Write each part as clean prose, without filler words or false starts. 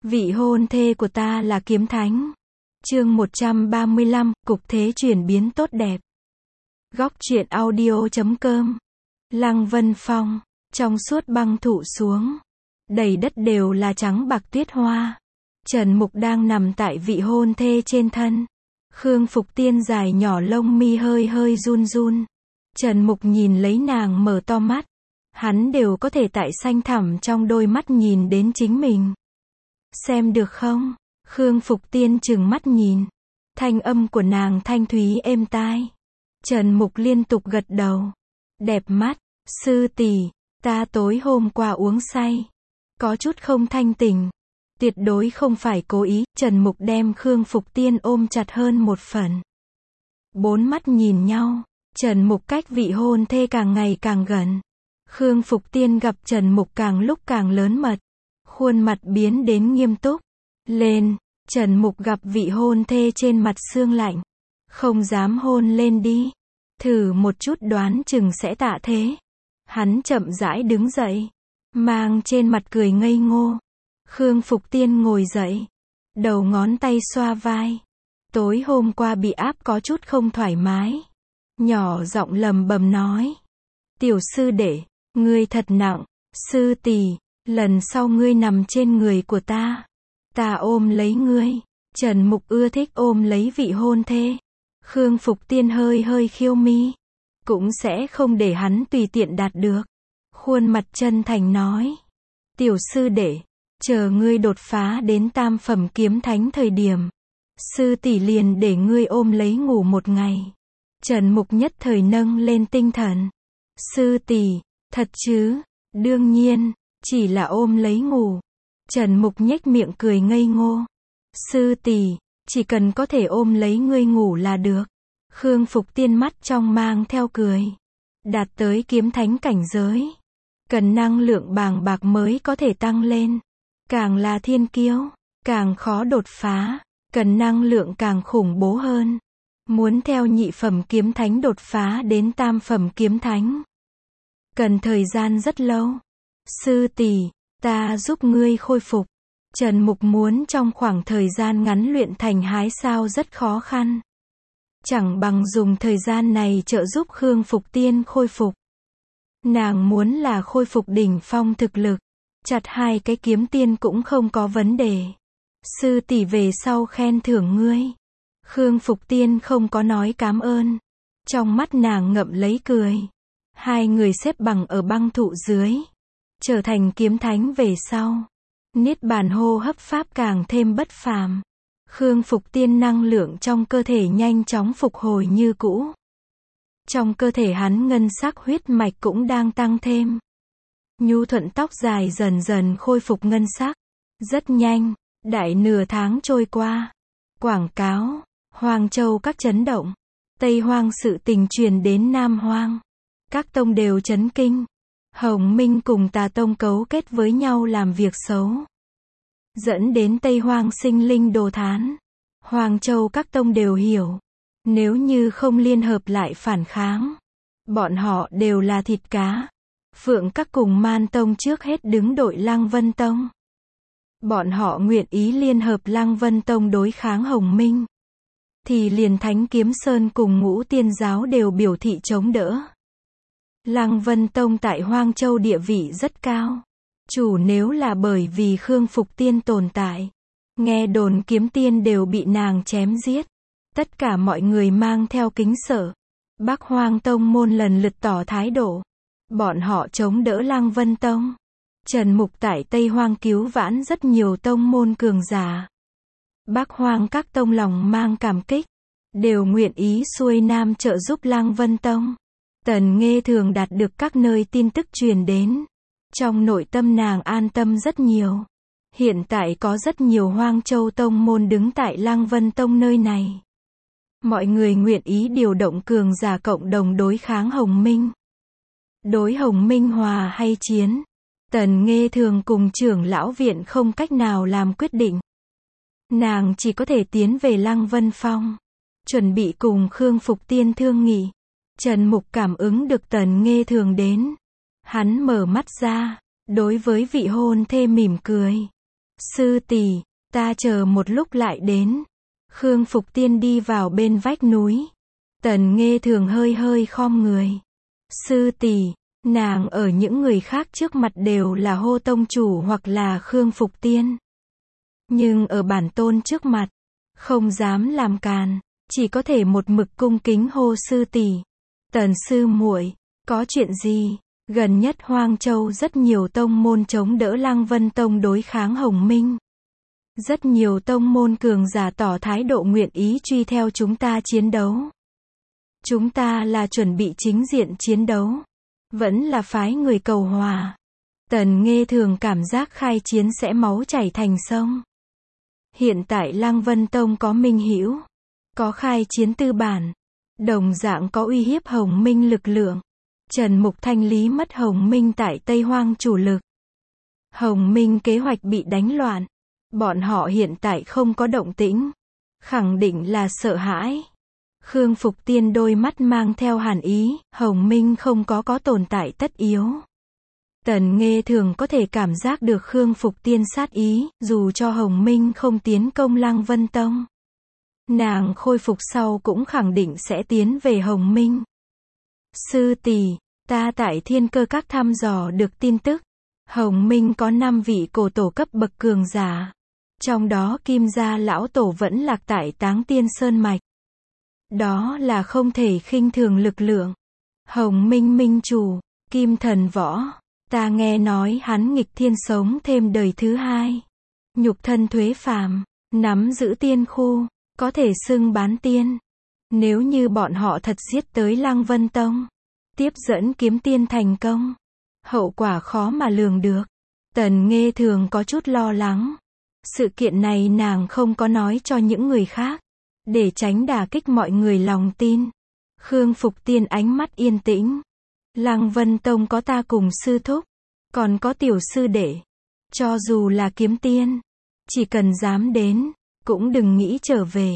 Vị hôn thê của ta là kiếm thánh. Chương 135, cục thế chuyển biến tốt đẹp. Góc truyện audio.com. Lăng Vân Phong, trong suốt băng thụ xuống, đầy đất đều là trắng bạc tuyết hoa. Trần Mục đang nằm tại vị hôn thê trên thân. Khương Phục Tiên dài nhỏ lông mi hơi hơi run run. Trần Mục nhìn lấy nàng mở to mắt. Hắn đều có thể tại xanh thẳm trong đôi mắt nhìn đến chính mình. Xem được không? Khương Phục Tiên trừng mắt nhìn. Thanh âm của nàng thanh thúy êm tai. Trần Mục liên tục gật đầu. Đẹp mắt, sư tỷ, ta tối hôm qua uống say. Có chút không thanh tỉnh. Tuyệt đối không phải cố ý. Trần Mục đem Khương Phục Tiên ôm chặt hơn một phần. Bốn mắt nhìn nhau. Trần Mục cách vị hôn thê càng ngày càng gần. Khương Phục Tiên gặp Trần Mục càng lúc càng lớn mật. Khuôn mặt biến đến nghiêm túc. Lên, Trần Mục gặp vị hôn thê trên mặt sương lạnh. Không dám hôn lên đi. Thử một chút đoán chừng sẽ tạ thế. Hắn chậm rãi đứng dậy. Mang trên mặt cười ngây ngô. Khương Phục Tiên ngồi dậy. Đầu ngón tay xoa vai. Tối hôm qua bị áp có chút không thoải mái. Nhỏ giọng lầm bầm nói. Tiểu sư đệ, ngươi thật nặng. Sư tỷ, lần sau ngươi nằm trên người của ta. Ta ôm lấy ngươi. Trần Mục ưa thích ôm lấy vị hôn thê. Khương Phục Tiên hơi hơi khiêu mi. Cũng sẽ không để hắn tùy tiện đạt được. Khuôn mặt chân thành nói. Tiểu sư đệ, chờ ngươi đột phá đến tam phẩm kiếm thánh thời điểm. Sư tỷ liền để ngươi ôm lấy ngủ một ngày. Trần Mục nhất thời nâng lên tinh thần. Sư tỷ, thật chứ? Đương nhiên, chỉ là ôm lấy ngủ. Trần Mục nhếch miệng cười ngây ngô. Sư tỷ, chỉ cần có thể ôm lấy ngươi ngủ là được. Khương Phục Tiên mắt trong mang theo cười. Đạt tới kiếm thánh cảnh giới. Cần năng lượng bàng bạc mới có thể tăng lên. Càng là thiên kiêu, càng khó đột phá. Cần năng lượng càng khủng bố hơn. Muốn theo nhị phẩm kiếm thánh đột phá đến tam phẩm kiếm thánh. Cần thời gian rất lâu. Sư tỷ, ta giúp ngươi khôi phục. Trần Mục muốn trong khoảng thời gian ngắn luyện thành hái sao rất khó khăn. Chẳng bằng dùng thời gian này trợ giúp Khương Phục Tiên khôi phục. Nàng muốn là khôi phục đỉnh phong thực lực. Chặt hai cái kiếm tiên cũng không có vấn đề. Sư tỷ về sau khen thưởng ngươi. Khương Phục Tiên không có nói cảm ơn. Trong mắt nàng ngậm lấy cười. Hai người xếp bằng ở băng thụ dưới. Trở thành kiếm thánh về sau. Niết bàn hô hấp pháp càng thêm bất phàm. Khương Phục Tiên năng lượng trong cơ thể nhanh chóng phục hồi như cũ. Trong cơ thể hắn ngân sắc huyết mạch cũng đang tăng thêm. Nhu thuận tóc dài dần dần khôi phục ngân sắc. Rất nhanh, đại nửa tháng trôi qua. Quảng cáo, Hoang Châu các chấn động. Tây Hoang sự tình truyền đến Nam Hoang. Các tông đều chấn kinh. Hồng Minh cùng Tà Tông cấu kết với nhau làm việc xấu. Dẫn đến Tây Hoang sinh linh đồ thán. Hoang Châu các tông đều hiểu. Nếu như không liên hợp lại phản kháng. Bọn họ đều là thịt cá. Phượng Các cùng Man Tông trước hết đứng đội Lăng Vân Tông. Bọn họ nguyện ý liên hợp Lăng Vân Tông đối kháng Hồng Minh. Thì liền Thánh Kiếm Sơn cùng Ngũ Tiên Giáo đều biểu thị chống đỡ. Lăng Vân Tông tại Hoang Châu địa vị rất cao. Chủ nếu là bởi vì Khương Phục Tiên tồn tại. Nghe đồn kiếm tiên đều bị nàng chém giết. Tất cả mọi người mang theo kính sợ. Bắc Hoang Tông môn lần lượt tỏ thái độ. Bọn họ chống đỡ Lăng Vân Tông. Trần Mục tại Tây Hoang cứu vãn rất nhiều tông môn cường giả. Bắc Hoang các tông lòng mang cảm kích. Đều nguyện ý xuôi nam trợ giúp Lăng Vân Tông. Tần Nghê thường đạt được các nơi tin tức truyền đến. Trong nội tâm nàng an tâm rất nhiều. Hiện tại có rất nhiều Hoang Châu tông môn đứng tại Lăng Vân Tông nơi này. Mọi người nguyện ý điều động cường giả cộng đồng đối kháng Hồng Minh. Đối Hồng Minh hòa hay chiến. Tần Nghê thường cùng trưởng lão viện không cách nào làm quyết định. Nàng chỉ có thể tiến về Lăng Vân Phong. Chuẩn bị cùng Khương Phục Tiên thương nghị. Trần Mục cảm ứng được Tần Nghê thường đến. Hắn mở mắt ra. Đối với vị hôn thê mỉm cười. Sư tỷ, ta chờ một lúc lại đến. Khương Phục Tiên đi vào bên vách núi. Tần Nghê Thường hơi hơi khom người. Sư tỷ, nàng ở những người khác trước mặt đều là hô tông chủ hoặc là Khương Phục Tiên. Nhưng ở bản tôn trước mặt, không dám làm càn, chỉ có thể một mực cung kính hô sư tỷ. Tần sư muội, có chuyện gì? Gần nhất Hoang Châu rất nhiều tông môn chống đỡ Lăng Vân Tông đối kháng Hồng Minh. Rất nhiều tông môn cường giả tỏ thái độ nguyện ý truy theo chúng ta chiến đấu. Chúng ta là chuẩn bị chính diện chiến đấu, vẫn là phái người cầu hòa. Tần Nghê Thường cảm giác khai chiến sẽ máu chảy thành sông. Hiện tại Lăng Vân Tông có minh hữu, có khai chiến tư bản, đồng dạng có uy hiếp Hồng Minh lực lượng. Trần Mục thanh lý mất Hồng Minh tại Tây Hoang chủ lực. Hồng Minh kế hoạch bị đánh loạn. Bọn họ hiện tại không có động tĩnh, khẳng định là sợ hãi. Khương Phục Tiên đôi mắt mang theo hàn ý, Hồng Minh không có tồn tại tất yếu. Tần Nghê Thường có thể cảm giác được Khương Phục Tiên sát ý, dù cho Hồng Minh không tiến công Lăng Vân Tông. Nàng khôi phục sau cũng khẳng định sẽ tiến về Hồng Minh. Sư tỷ, ta tại Thiên Cơ Các thăm dò được tin tức. Hồng Minh có 5 vị cổ tổ cấp bậc cường giả. Trong đó Kim gia lão tổ vẫn lạc tại Táng Tiên Sơn Mạch. Đó là không thể khinh thường lực lượng. Hồng Minh minh chủ, Kim Thần Võ. Ta nghe nói hắn nghịch thiên sống thêm đời thứ 2. Nhục thân thuế phàm, nắm giữ tiên khu, có thể xưng bán tiên. Nếu như bọn họ thật giết tới Lăng Vân Tông, tiếp dẫn kiếm tiên thành công, hậu quả khó mà lường được. Tần Nghê Thường có chút lo lắng. Sự kiện này nàng không có nói cho những người khác, để tránh đả kích mọi người lòng tin. Khương Phục Tiên ánh mắt yên tĩnh. Lăng Vân Tông có ta cùng sư thúc, còn có tiểu sư đệ. Cho dù là kiếm tiên, chỉ cần dám đến, cũng đừng nghĩ trở về.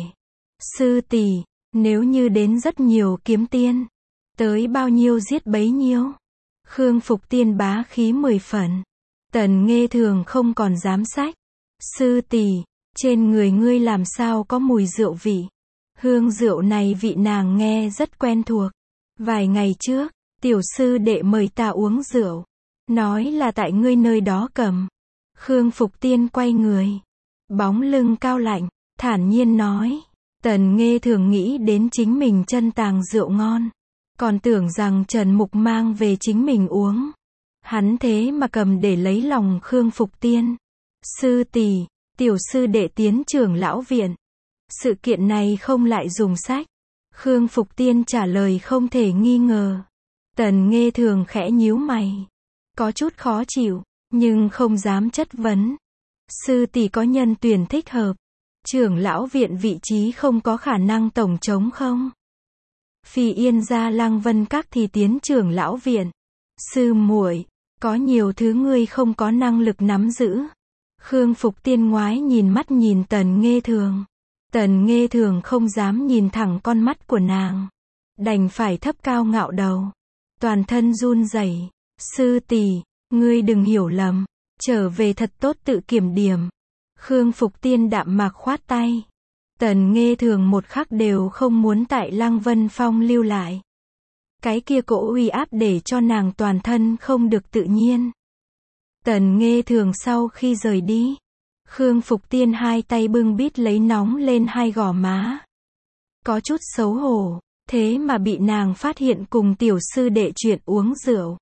Sư tỷ, nếu như đến rất nhiều kiếm tiên, tới bao nhiêu giết bấy nhiêu. Khương Phục Tiên bá khí 10 phần. Tần Nghê Thường không còn dám sách. Sư tỷ, trên người ngươi làm sao có mùi rượu vị? Hương rượu này vị nàng nghe rất quen thuộc. Vài ngày trước, tiểu sư đệ mời ta uống rượu, nói là tại ngươi nơi đó cầm. Khương Phục Tiên quay người, bóng lưng cao lạnh, thản nhiên nói. Tần Nghê Thường nghĩ đến chính mình chân tàng rượu ngon, còn tưởng rằng Trần Mục mang về chính mình uống. Hắn thế mà cầm để lấy lòng Khương Phục Tiên. Sư tỷ, tiểu sư đệ tiến trưởng lão viện. Sự kiện này không lại dùng sách. Khương Phục Tiên trả lời không thể nghi ngờ. Tần Nghê Thường khẽ nhíu mày, có chút khó chịu, nhưng không dám chất vấn. Sư tỷ có nhân tuyển thích hợp. Trưởng lão viện vị trí không có khả năng tổng trống không? Phi Yên gia Lăng Vân Các thì tiến trưởng lão viện. Sư muội, có nhiều thứ ngươi không có năng lực nắm giữ. Khương Phục Tiên ngoái nhìn mắt nhìn Tần Nghê Thường. Tần Nghê Thường không dám nhìn thẳng con mắt của nàng, đành phải thấp cao ngạo đầu, toàn thân run rẩy. Sư tỷ, ngươi đừng hiểu lầm, trở về thật tốt tự kiểm điểm. Khương Phục Tiên đạm mạc khoát tay. Tần Nghê Thường một khắc đều không muốn tại Lăng Vân Phong lưu lại. Cái kia cỗ uy áp để cho nàng toàn thân không được tự nhiên. Tần Nghê Thường sau khi rời đi, Khương Phục Tiên hai tay bưng bít lấy nóng lên hai gò má. Có chút xấu hổ, thế mà bị nàng phát hiện cùng tiểu sư đệ chuyện uống rượu.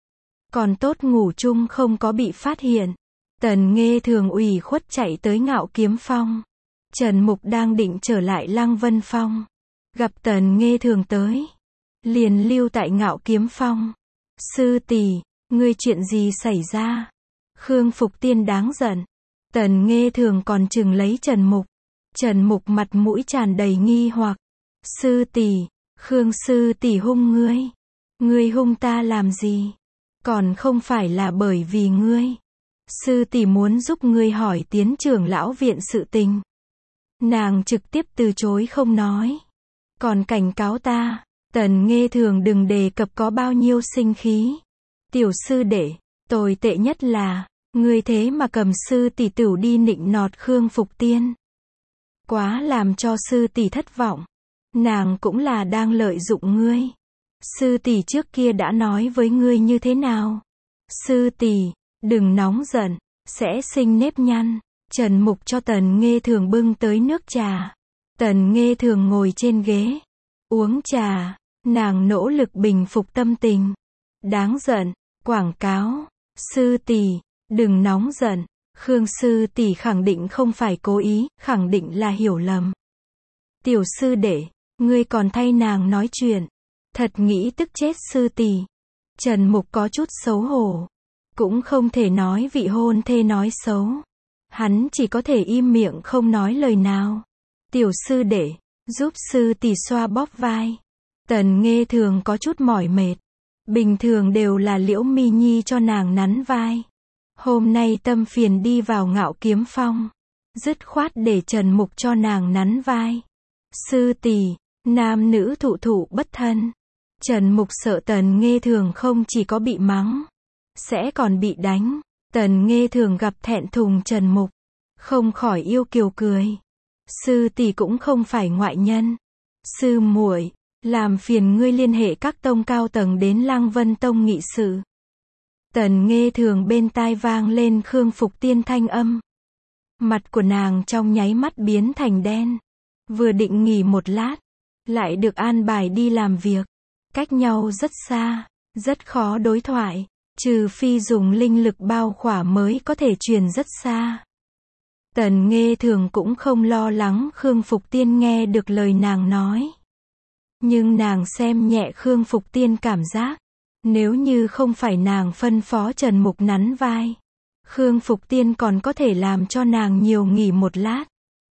Còn tốt ngủ chung không có bị phát hiện. Tần Nghê Thường ủy khuất chạy tới Ngạo Kiếm Phong. Trần Mục đang định trở lại Lăng Vân Phong, gặp Tần Nghê Thường tới, liền lưu tại Ngạo Kiếm Phong. Sư tỷ, ngươi chuyện gì xảy ra? Khương Phục Tiên đáng giận. Tần Nghê Thường còn chừng lấy Trần Mục. Trần Mục mặt mũi tràn đầy nghi hoặc. Sư tỷ, Khương sư tỷ hung ngươi. Ngươi hung ta làm gì? Còn không phải là bởi vì ngươi. Sư tỷ muốn giúp ngươi hỏi tiến trưởng lão viện sự tình. Nàng trực tiếp từ chối không nói. Còn cảnh cáo ta. Tần Nghê Thường đừng đề cập có bao nhiêu sinh khí. Tiểu sư đệ, tồi tệ nhất là, Ngươi thế mà cầm sư tỷ tửu đi nịnh nọt Khương Phục Tiên. Quá làm cho sư tỷ thất vọng. Nàng cũng là đang lợi dụng ngươi. Sư tỷ trước kia đã nói với ngươi như thế nào? Sư tỷ, đừng nóng giận, sẽ sinh nếp nhăn. Trần Mục cho Tần Nghê Thường bưng tới nước trà. Tần Nghê Thường ngồi trên ghế, uống trà, nàng nỗ lực bình phục tâm tình. Đáng giận, quảng cáo, sư tỷ, đừng nóng giận, Khương sư tỷ khẳng định không phải cố ý, khẳng định là hiểu lầm. Tiểu sư đệ, ngươi còn thay nàng nói chuyện, thật nghĩ tức chết sư tỷ. Trần Mục có chút xấu hổ, cũng không thể nói vị hôn thê nói xấu. Hắn chỉ có thể im miệng không nói lời nào. Tiểu sư đệ, giúp sư tỷ xoa bóp vai. Tần Nghê Thường có chút mỏi mệt. Bình thường đều là Liễu Mi Nhi cho nàng nắn vai. Hôm nay tâm phiền đi vào Ngạo Kiếm Phong. Dứt khoát để Trần Mục cho nàng nắn vai. Sư tỷ, nam nữ thụ thụ bất thân. Trần Mục sợ Tần Nghê Thường không chỉ có bị mắng, sẽ còn bị đánh. Tần Nghê Thường gặp thẹn thùng Trần Mục, không khỏi yêu kiều cười. Sư tỷ cũng không phải ngoại nhân. Sư muội, làm phiền ngươi liên hệ các tông cao tầng đến Lăng Vân Tông nghị sự. Tần Nghê Thường bên tai vang lên Khương Phục Tiên thanh âm. Mặt của nàng trong nháy mắt biến thành đen. Vừa định nghỉ một lát, lại được an bài đi làm việc. Cách nhau rất xa, rất khó đối thoại. Trừ phi dùng linh lực bao khỏa mới có thể truyền rất xa. Tần Nghê Thường cũng không lo lắng Khương Phục Tiên nghe được lời nàng nói. Nhưng nàng xem nhẹ Khương Phục Tiên cảm giác. Nếu như không phải nàng phân phó Trần Mục nắn vai, Khương Phục Tiên còn có thể làm cho nàng nhiều nghỉ một lát.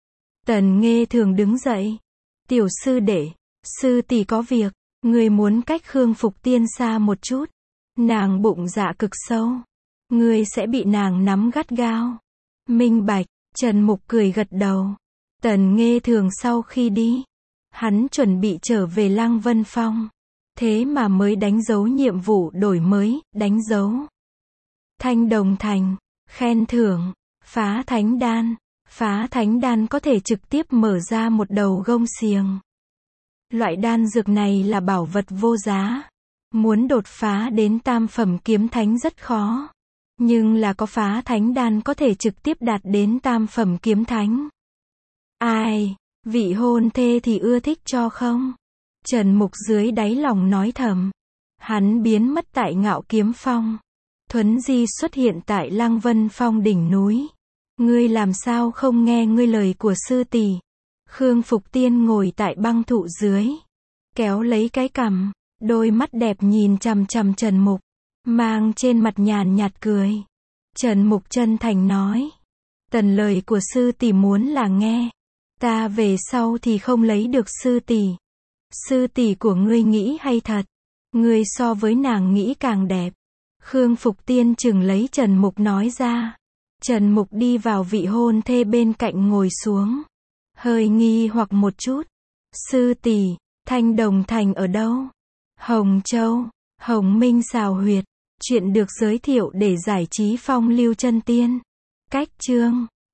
Tần Nghê Thường đứng dậy. Tiểu sư đệ, sư tỷ có việc, người muốn cách Khương Phục Tiên xa một chút. Nàng bụng dạ cực sâu. Ngươi sẽ bị nàng nắm gắt gao. Minh bạch, Trần Mục cười gật đầu. Tần Nghê Thường sau khi đi, hắn chuẩn bị trở về Lăng Vân Phong. Thế mà mới đánh dấu nhiệm vụ đổi mới, đánh dấu. Thanh đồng thành, khen thưởng, phá thánh đan. Phá thánh đan có thể trực tiếp mở ra một đầu gông xiềng. Loại đan dược này là bảo vật vô giá. Muốn đột phá đến tam phẩm kiếm thánh rất khó. Nhưng là có phá thánh đan có thể trực tiếp đạt đến tam phẩm kiếm thánh. Ai, vị hôn thê thì ưa thích cho không? Trần Mục dưới đáy lòng nói thầm. Hắn biến mất tại Ngạo Kiếm Phong. Thuấn Di xuất hiện tại Lăng Vân Phong đỉnh núi. Ngươi làm sao không nghe ngươi lời của sư tỷ? Khương Phục Tiên ngồi tại băng thụ dưới, kéo lấy cái cằm, đôi mắt đẹp nhìn chằm chằm Trần Mục, mang trên mặt nhàn nhạt cười. Trần Mục chân thành nói, tần lời của sư tỷ muốn là nghe, ta về sau thì không lấy được sư tỷ. Sư tỷ của ngươi nghĩ hay thật, ngươi so với nàng nghĩ càng đẹp. Khương Phục Tiên chừng lấy Trần Mục nói ra. Trần Mục đi vào vị hôn thê bên cạnh ngồi xuống, hơi nghi hoặc một chút. Sư tỷ, Thanh Đồng Thành ở đâu? Hồng Châu, Hồng Minh Xào Huyệt. Chuyện được giới thiệu để giải trí phong lưu chân tiên. Cách chương